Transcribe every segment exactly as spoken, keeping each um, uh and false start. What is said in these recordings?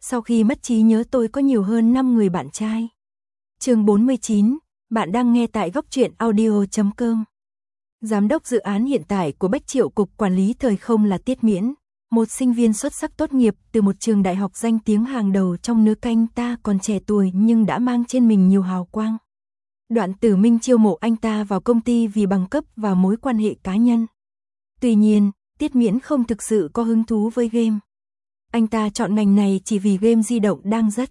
Sau khi mất trí nhớ tôi có nhiều hơn năm người bạn trai. Chương bốn mươi chín, bạn đang nghe tại góc truyện audio chấm com. Giám đốc dự án hiện tại của Bách Triệu Cục Quản lý Thời không là Tiết Miễn, một sinh viên xuất sắc tốt nghiệp từ một trường đại học danh tiếng hàng đầu trong nước. Anh ta còn trẻ tuổi nhưng đã mang trên mình nhiều hào quang. Đoạn Tử Minh chiêu mộ anh ta vào công ty vì bằng cấp và mối quan hệ cá nhân. Tuy nhiên, Tiết Miễn không thực sự có hứng thú với game. Anh ta chọn ngành này chỉ vì game di động đang rất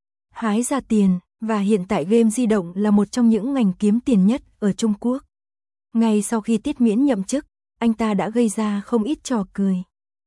hái ra tiền, và hiện tại game di động là một trong những ngành kiếm tiền nhất ở Trung Quốc. Ngay sau khi Tiết Miễn nhậm chức, anh ta đã gây ra không ít trò cười.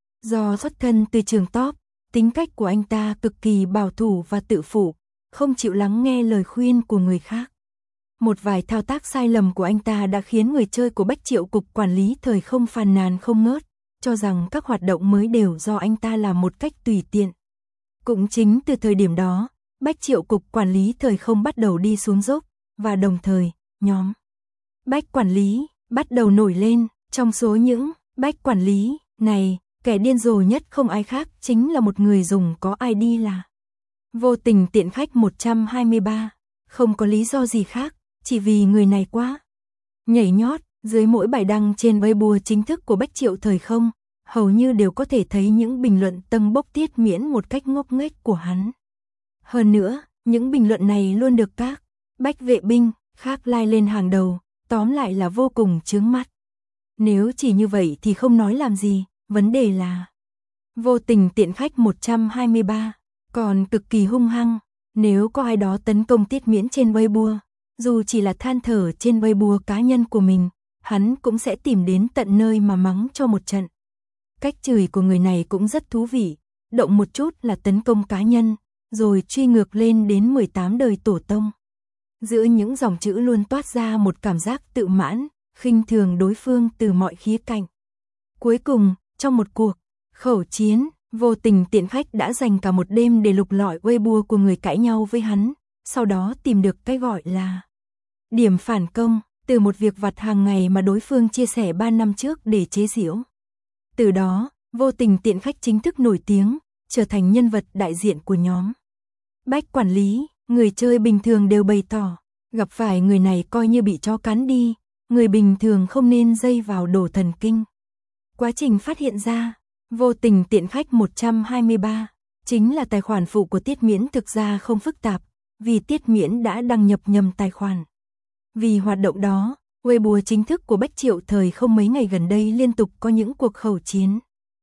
Do xuất thân từ trường top, tính cách của anh ta cực kỳ bảo thủ và tự phụ, không chịu lắng nghe lời khuyên của người khác. Một vài thao tác sai lầm của anh ta đã khiến người chơi của Bách Triệu Cục Quản lý Thời không phàn nàn không ngớt, cho rằng các hoạt động mới đều do anh ta làm một cách tùy tiện. Cũng chính từ thời điểm đó, Bách Triệu Cục Quản lý Thời không bắt đầu đi xuống dốc, và đồng thời, nhóm Bách Quản lý bắt đầu nổi lên. Trong số những Bách Quản lý này, kẻ điên rồ nhất không ai khác chính là một người dùng có i đê là Vô Tình Tiện Khách một trăm hai mươi ba. Không có lý do gì khác, chỉ vì người này quá nhảy nhót. Dưới mỗi bài đăng trên Weibo chính thức của Bách Triệu Thời không, hầu như đều có thể thấy những bình luận tâng bốc Tiết Miễn một cách ngốc nghếch của hắn. Hơn nữa, những bình luận này luôn được các Bách vệ binh khác like lên hàng đầu, tóm lại là vô cùng chướng mắt. Nếu chỉ như vậy thì không nói làm gì, vấn đề là Vô Tình Tiện Khách một trăm hai mươi ba còn cực kỳ hung hăng. Nếu có ai đó tấn công Tiết Miễn trên Weibo, dù chỉ là than thở trên Weibo cá nhân của mình, hắn cũng sẽ tìm đến tận nơi mà mắng cho một trận. Cách chửi của người này cũng rất thú vị, động một chút là tấn công cá nhân, rồi truy ngược lên đến mười tám đời tổ tông. Giữa những dòng chữ luôn toát ra một cảm giác tự mãn, khinh thường đối phương từ mọi khía cạnh. Cuối cùng, trong một cuộc khẩu chiến, Vô Tình Tiện Khách đã dành cả một đêm để lục lọi Weibo của người cãi nhau với hắn, sau đó tìm được cái gọi là điểm phản công, từ một việc vặt hàng ngày mà đối phương chia sẻ ba năm trước để chế giễu. Từ đó, Vô Tình Tiện Khách chính thức nổi tiếng, trở thành nhân vật đại diện của nhóm Bách Quản lý. Người chơi bình thường đều bày tỏ, gặp phải người này coi như bị chó cắn đi, người bình thường không nên dây vào đổ thần kinh. Quá trình phát hiện ra, Vô Tình Tiện Khách một trăm hai mươi ba chính là tài khoản phụ của Tiết Miễn thực ra không phức tạp, vì Tiết Miễn đã đăng nhập nhầm tài khoản. Vì hoạt động đó, Weibo chính thức của Bách Triệu Thời không mấy ngày gần đây liên tục có những cuộc khẩu chiến.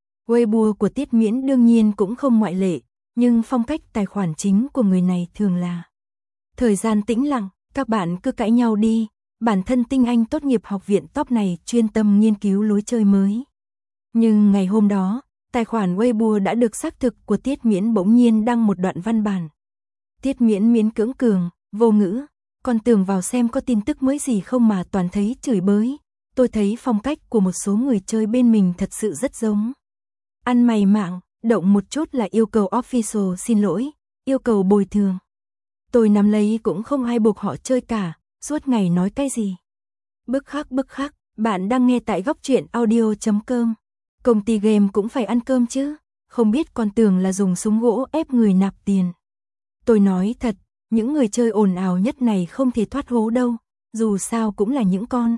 Weibo của Tiết Miễn đương nhiên cũng không ngoại lệ, nhưng phong cách tài khoản chính của người này thường là thời gian tĩnh lặng, các bạn cứ cãi nhau đi, bản thân tinh anh tốt nghiệp học viện top này chuyên tâm nghiên cứu lối chơi mới. Nhưng ngày hôm đó, tài khoản Weibo đã được xác thực của Tiết Miễn bỗng nhiên đăng một đoạn văn bản. Tiết Miễn miễn cưỡng cường, vô ngữ, còn tưởng vào xem có tin tức mới gì không mà toàn thấy chửi bới. Tôi thấy phong cách của một số người chơi bên mình thật sự rất giống ăn mày mạng, động một chút là yêu cầu official xin lỗi, yêu cầu bồi thường. Tôi nắm lấy cũng không ai buộc họ chơi cả, suốt ngày nói cái gì. Bức khắc bức khắc, bạn đang nghe tại góc truyện audio chấm com. Công ty game cũng phải ăn cơm chứ, không biết còn tưởng là dùng súng gỗ ép người nạp tiền. Tôi nói thật, những người chơi ồn ào nhất này không thể thoát hố đâu, dù sao cũng là những con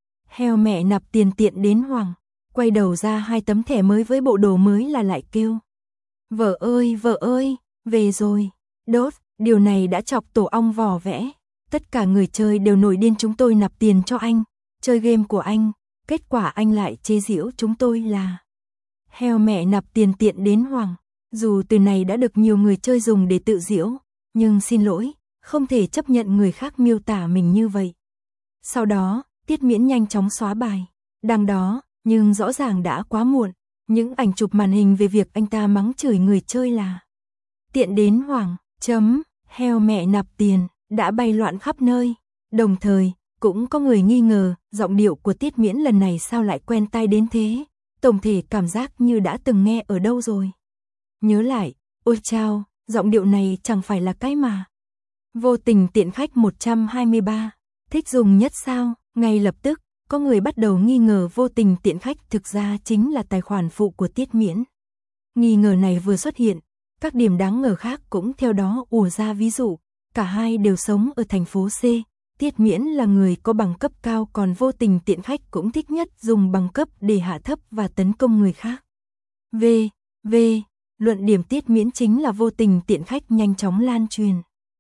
heo mẹ nạp tiền tiện đến hoảng, quay đầu ra hai tấm thẻ mới với bộ đồ mới là lại kêu. Vợ ơi, vợ ơi, về rồi. Đốt, điều này đã chọc tổ ong vò vẽ. Tất cả người chơi đều nổi điên chúng tôi nạp tiền cho anh, chơi game của anh, kết quả anh lại chế giễu chúng tôi là heo mẹ nạp tiền tiện đến hoảng. Dù từ này đã được nhiều người chơi dùng để tự giễu, nhưng xin lỗi, không thể chấp nhận người khác miêu tả mình như vậy. Sau đó, Tiết Miễn nhanh chóng xóa bài đăng đó, nhưng rõ ràng đã quá muộn. Những ảnh chụp màn hình về việc anh ta mắng chửi người chơi là tiện đến hoảng, chấm, heo mẹ nạp tiền, đã bay loạn khắp nơi. Đồng thời, cũng có người nghi ngờ, giọng điệu của Tiết Miễn lần này sao lại quen tai đến thế, tổng thể cảm giác như đã từng nghe ở đâu rồi. Nhớ lại, ôi chao, giọng điệu này chẳng phải là cái mà Vô Tình Tiện Khách một trăm hai mươi ba thích dùng nhất sao. Ngay lập tức, có người bắt đầu nghi ngờ Vô Tình Tiện Khách thực ra chính là tài khoản phụ của Tiết Miễn. Nghi ngờ này vừa xuất hiện, Các điểm đáng ngờ khác cũng theo đó ùa ra, ví dụ, cả hai đều sống ở thành phố C. Tiết Miễn là người có bằng cấp cao, còn Vô Tình tiện khách cũng thích nhất dùng bằng cấp để hạ thấp và tấn công người khác. V. V. Luận điểm Tiết Miễn chính là Vô Tình tiện khách nhanh chóng lan truyền.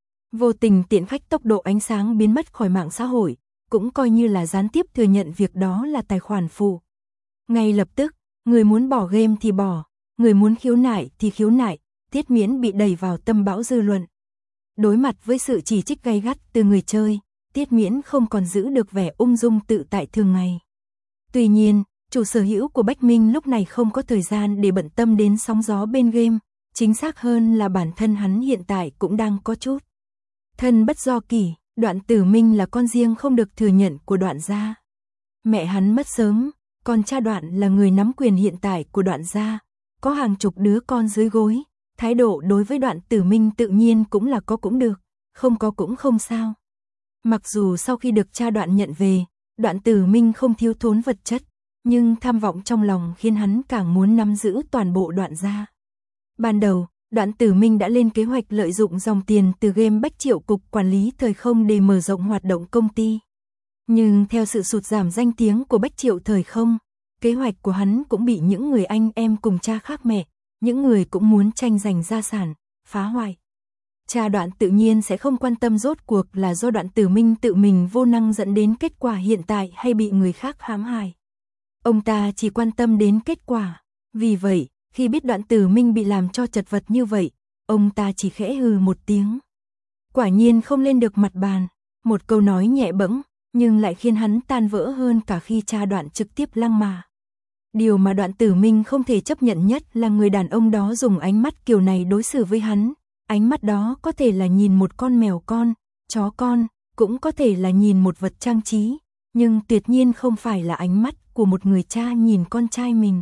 Vô Tình tiện khách tốc độ ánh sáng biến mất khỏi mạng xã hội, cũng coi như là gián tiếp thừa nhận việc đó là tài khoản phụ. Ngay lập tức, người muốn bỏ game thì bỏ, người muốn khiếu nại thì khiếu nại, Tiết Miễn bị đẩy vào tâm bão dư luận. Đối mặt với sự chỉ trích gay gắt từ người chơi, Tiết Miễn không còn giữ được vẻ ung dung tự tại thường ngày. Tuy nhiên, chủ sở hữu của Bách Minh lúc này không có thời gian để bận tâm đến sóng gió bên game, chính xác hơn là bản thân hắn hiện tại cũng đang có chút thân bất do kỷ. Đoạn Tử Minh là con riêng không được thừa nhận của Đoạn gia. Mẹ hắn mất sớm, còn cha Đoạn là người nắm quyền hiện tại của Đoạn gia, có hàng chục đứa con dưới gối, thái độ đối với Đoạn Tử Minh tự nhiên cũng là có cũng được, không có cũng không sao. Mặc dù sau khi được cha Đoạn nhận về, Đoạn Tử Minh không thiếu thốn vật chất, nhưng tham vọng trong lòng khiến hắn càng muốn nắm giữ toàn bộ Đoạn gia. Ban đầu, Đoạn Tử Minh đã lên kế hoạch lợi dụng dòng tiền từ game Bách Triệu Cục Quản lý Thời Không để mở rộng hoạt động công ty. Nhưng theo sự sụt giảm danh tiếng của Bách Triệu Thời Không, kế hoạch của hắn cũng bị những người anh em cùng cha khác mẹ, những người cũng muốn tranh giành gia sản, phá hoại. Cha Đoạn tự nhiên sẽ không quan tâm rốt cuộc là do Đoạn Tử Minh tự mình vô năng dẫn đến kết quả hiện tại hay bị người khác hãm hại. Ông ta chỉ quan tâm đến kết quả. Vì vậy, khi biết Đoạn Tử Minh bị làm cho chật vật như vậy, ông ta chỉ khẽ hừ một tiếng. Quả nhiên không lên được mặt bàn, một câu nói nhẹ bẫng, nhưng lại khiến hắn tan vỡ hơn cả khi cha Đoạn trực tiếp lăng mạ. Điều mà Đoạn Tử Minh không thể chấp nhận nhất là người đàn ông đó dùng ánh mắt kiểu này đối xử với hắn. Ánh mắt đó có thể là nhìn một con mèo con, chó con, cũng có thể là nhìn một vật trang trí, nhưng tuyệt nhiên không phải là ánh mắt của một người cha nhìn con trai mình.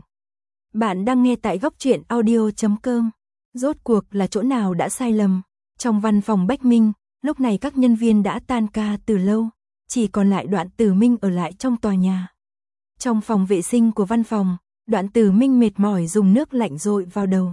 Bạn đang nghe tại góc truyện audio chấm com. Rốt cuộc là chỗ nào đã sai lầm? Trong văn phòng Bách Minh, lúc này các nhân viên đã tan ca từ lâu, chỉ còn lại Đoạn Tử Minh ở lại trong tòa nhà. Trong phòng vệ sinh của văn phòng, Đoạn Tử Minh mệt mỏi dùng nước lạnh dội vào đầu.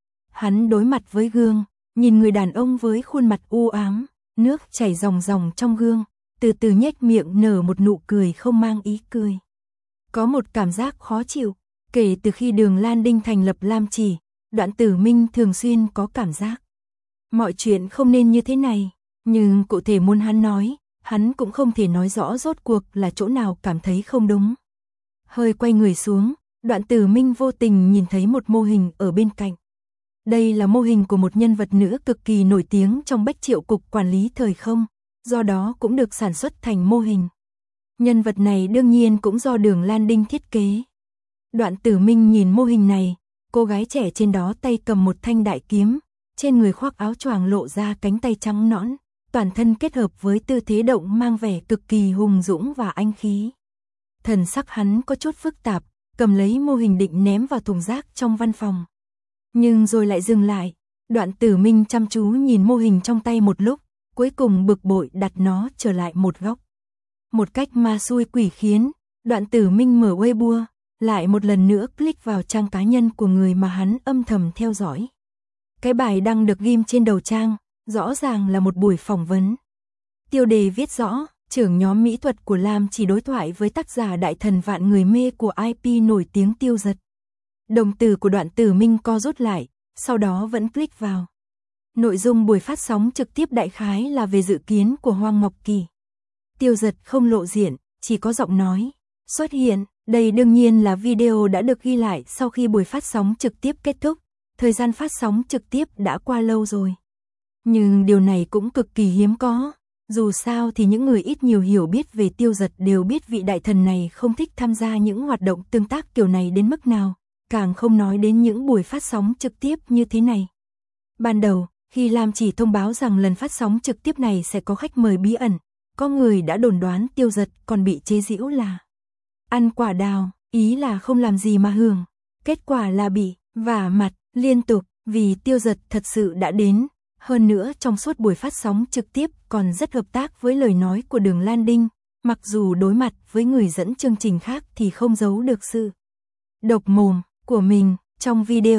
Hắn đối mặt với gương, nhìn người đàn ông với khuôn mặt u ám, nước chảy ròng ròng trong gương, từ từ nhếch miệng nở một nụ cười không mang ý cười. Có một cảm giác khó chịu, kể từ khi Đường Lan Đinh thành lập Lam Chỉ, Đoạn Tử Minh thường xuyên có cảm giác mọi chuyện không nên như thế này, nhưng cụ thể muốn hắn nói, hắn cũng không thể nói rõ rốt cuộc là chỗ nào cảm thấy không đúng. Hơi quay người xuống, Đoạn Tử Minh vô tình nhìn thấy một mô hình ở bên cạnh. Đây là mô hình của một nhân vật nữ cực kỳ nổi tiếng trong Bách Triệu Cục Quản lý Thời Không, do đó cũng được sản xuất thành mô hình. Nhân vật này đương nhiên cũng do Đường Lan Đinh thiết kế. Đoạn Tử Minh nhìn mô hình này, cô gái trẻ trên đó tay cầm một thanh đại kiếm, trên người khoác áo choàng lộ ra cánh tay trắng nõn, toàn thân kết hợp với tư thế động mang vẻ cực kỳ hùng dũng và anh khí. Thần sắc hắn có chút phức tạp, cầm lấy mô hình định ném vào thùng rác trong văn phòng. Nhưng rồi lại dừng lại, Đoạn Tử Minh chăm chú nhìn mô hình trong tay một lúc, cuối cùng bực bội đặt nó trở lại một góc. Một cách ma xui quỷ khiến, Đoạn Tử Minh mở Weibo, lại một lần nữa click vào trang cá nhân của người mà hắn âm thầm theo dõi. Cái bài đăng được ghim trên đầu trang, rõ ràng là một buổi phỏng vấn. Tiêu đề viết rõ, trưởng nhóm mỹ thuật của Lam Chỉ đối thoại với tác giả đại thần vạn người mê của i pê nổi tiếng Tiêu Giật. Đồng tử của Đoạn Tử Minh co rút lại, sau đó vẫn click vào. Nội dung buổi phát sóng trực tiếp đại khái là về dự kiến của Hoàng Ngọc Kỳ. Tiêu Giật không lộ diện, chỉ có giọng nói xuất hiện. Đây đương nhiên là video đã được ghi lại sau khi buổi phát sóng trực tiếp kết thúc. Thời gian phát sóng trực tiếp đã qua lâu rồi. Nhưng điều này cũng cực kỳ hiếm có. Dù sao thì những người ít nhiều hiểu biết về Tiêu Giật đều biết vị đại thần này không thích tham gia những hoạt động tương tác kiểu này đến mức nào, càng không nói đến những buổi phát sóng trực tiếp như thế này. Ban đầu, khi Lam Chỉ thông báo rằng lần phát sóng trực tiếp này sẽ có khách mời bí ẩn, có người đã đồn đoán Tiêu Giật còn bị chế giễu là ăn quả đào, ý là không làm gì mà hưởng. Kết quả là bị vả mặt liên tục vì Tiêu Giật thật sự đã đến. Hơn nữa trong suốt buổi phát sóng trực tiếp còn rất hợp tác với lời nói của Đường Lan Đinh, mặc dù đối mặt với người dẫn chương trình khác thì không giấu được sự độc mồm của mình. Trong video,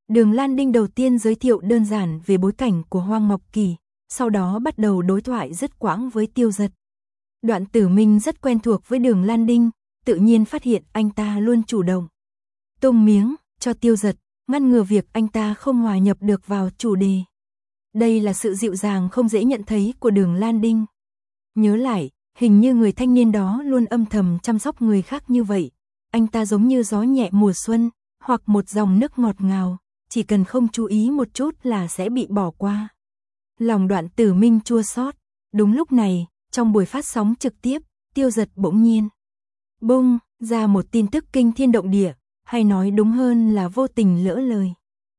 Đường Lan Đinh đầu tiên giới thiệu đơn giản về bối cảnh của Hoang Ngọc Kỳ, sau đó bắt đầu đối thoại dứt quãng với Tiêu Giật. Đoạn Tử Minh rất quen thuộc với Đường Lan Đinh, tự nhiên phát hiện anh ta luôn chủ động tung miếng cho Tiêu Giật, ngăn ngừa việc anh ta không hòa nhập được vào chủ đề. Đây là sự dịu dàng không dễ nhận thấy của Đường Lan Đinh. Nhớ lại, hình như người thanh niên đó luôn âm thầm chăm sóc người khác như vậy. Anh ta giống như gió nhẹ mùa xuân, hoặc một dòng nước ngọt ngào, chỉ cần không chú ý một chút là sẽ bị bỏ qua. Lòng Đoạn Tử Minh chua xót. Đúng lúc này, trong buổi phát sóng trực tiếp, Tiêu Giật bỗng nhiên bung ra một tin tức kinh thiên động địa, hay nói đúng hơn là vô tình lỡ lời.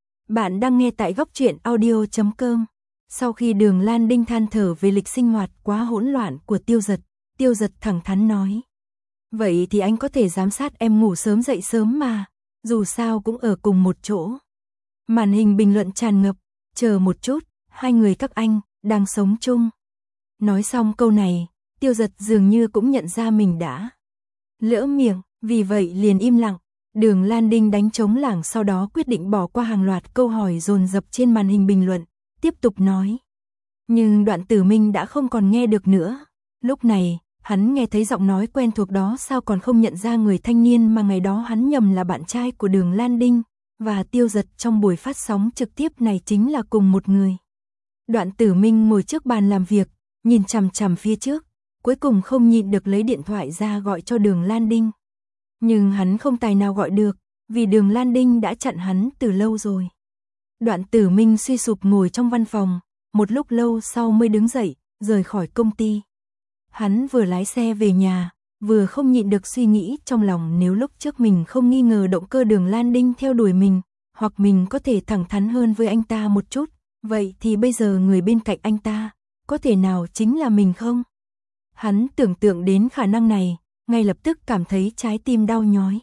Bạn đang nghe tại góc truyện audio chấm com. Sau khi Đường Lan Đinh than thở về lịch sinh hoạt quá hỗn loạn của Tiêu Giật, Tiêu Giật thẳng thắn nói: "Vậy thì anh có thể giám sát em ngủ sớm dậy sớm mà, dù sao cũng ở cùng một chỗ." Màn hình bình luận tràn ngập: "Chờ một chút, hai người các anh đang sống chung." Nói xong câu này, Tiêu Giật dường như cũng nhận ra mình đã lỡ miệng, vì vậy liền im lặng. Đường Lan Đinh đánh trống lảng, sau đó quyết định bỏ qua hàng loạt câu hỏi dồn dập trên màn hình bình luận, tiếp tục nói. Nhưng Đoạn Tử Minh đã không còn nghe được nữa. Lúc này, hắn nghe thấy giọng nói quen thuộc đó, sao còn không nhận ra người thanh niên mà ngày đó hắn nhầm là bạn trai của Đường Lan Đinh, và Tiêu Giật trong buổi phát sóng trực tiếp này chính là cùng một người. Đoạn Tử Minh ngồi trước bàn làm việc, nhìn chằm chằm phía trước, cuối cùng không nhịn được lấy điện thoại ra gọi cho Đường Lan Đinh. Nhưng hắn không tài nào gọi được, vì Đường Lan Đinh đã chặn hắn từ lâu rồi. Đoạn Tử Minh suy sụp ngồi trong văn phòng, một lúc lâu sau mới đứng dậy, rời khỏi công ty. Hắn vừa lái xe về nhà, vừa không nhịn được suy nghĩ trong lòng, nếu lúc trước mình không nghi ngờ động cơ Đường Lan Đinh theo đuổi mình, hoặc mình có thể thẳng thắn hơn với anh ta một chút, vậy thì bây giờ người bên cạnh anh ta, có thể nào chính là mình không? Hắn tưởng tượng đến khả năng này, ngay lập tức cảm thấy trái tim đau nhói.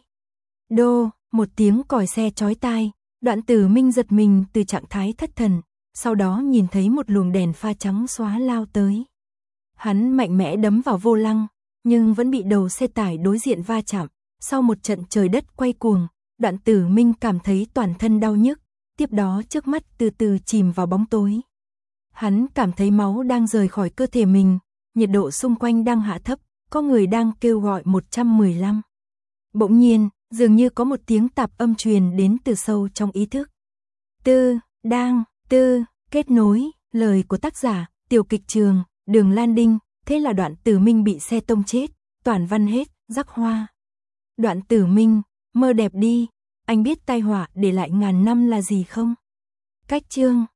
Đô, một tiếng còi xe chói tai, Đoạn Tử Minh giật mình từ trạng thái thất thần, sau đó nhìn thấy một luồng đèn pha trắng xóa lao tới. Hắn mạnh mẽ đấm vào vô lăng, nhưng vẫn bị đầu xe tải đối diện va chạm. Sau một trận trời đất quay cuồng, Đoạn Tử Minh cảm thấy toàn thân đau nhức, tiếp đó trước mắt từ từ chìm vào bóng tối. Hắn cảm thấy máu đang rời khỏi cơ thể mình, nhiệt độ xung quanh đang hạ thấp, có người đang kêu gọi một trăm mười lăm. Bỗng nhiên, dường như có một tiếng tạp âm truyền đến từ sâu trong ý thức. Tư, đang, tư, kết nối, lời của tác giả, Tiểu Kịch Trường, Đường Lan Đinh, thế là Đoạn Tử Minh bị xe tông chết, toàn văn hết, rắc hoa. Đoạn Tử Minh, mơ đẹp đi, anh biết tai họa để lại ngàn năm là gì không? Cách chương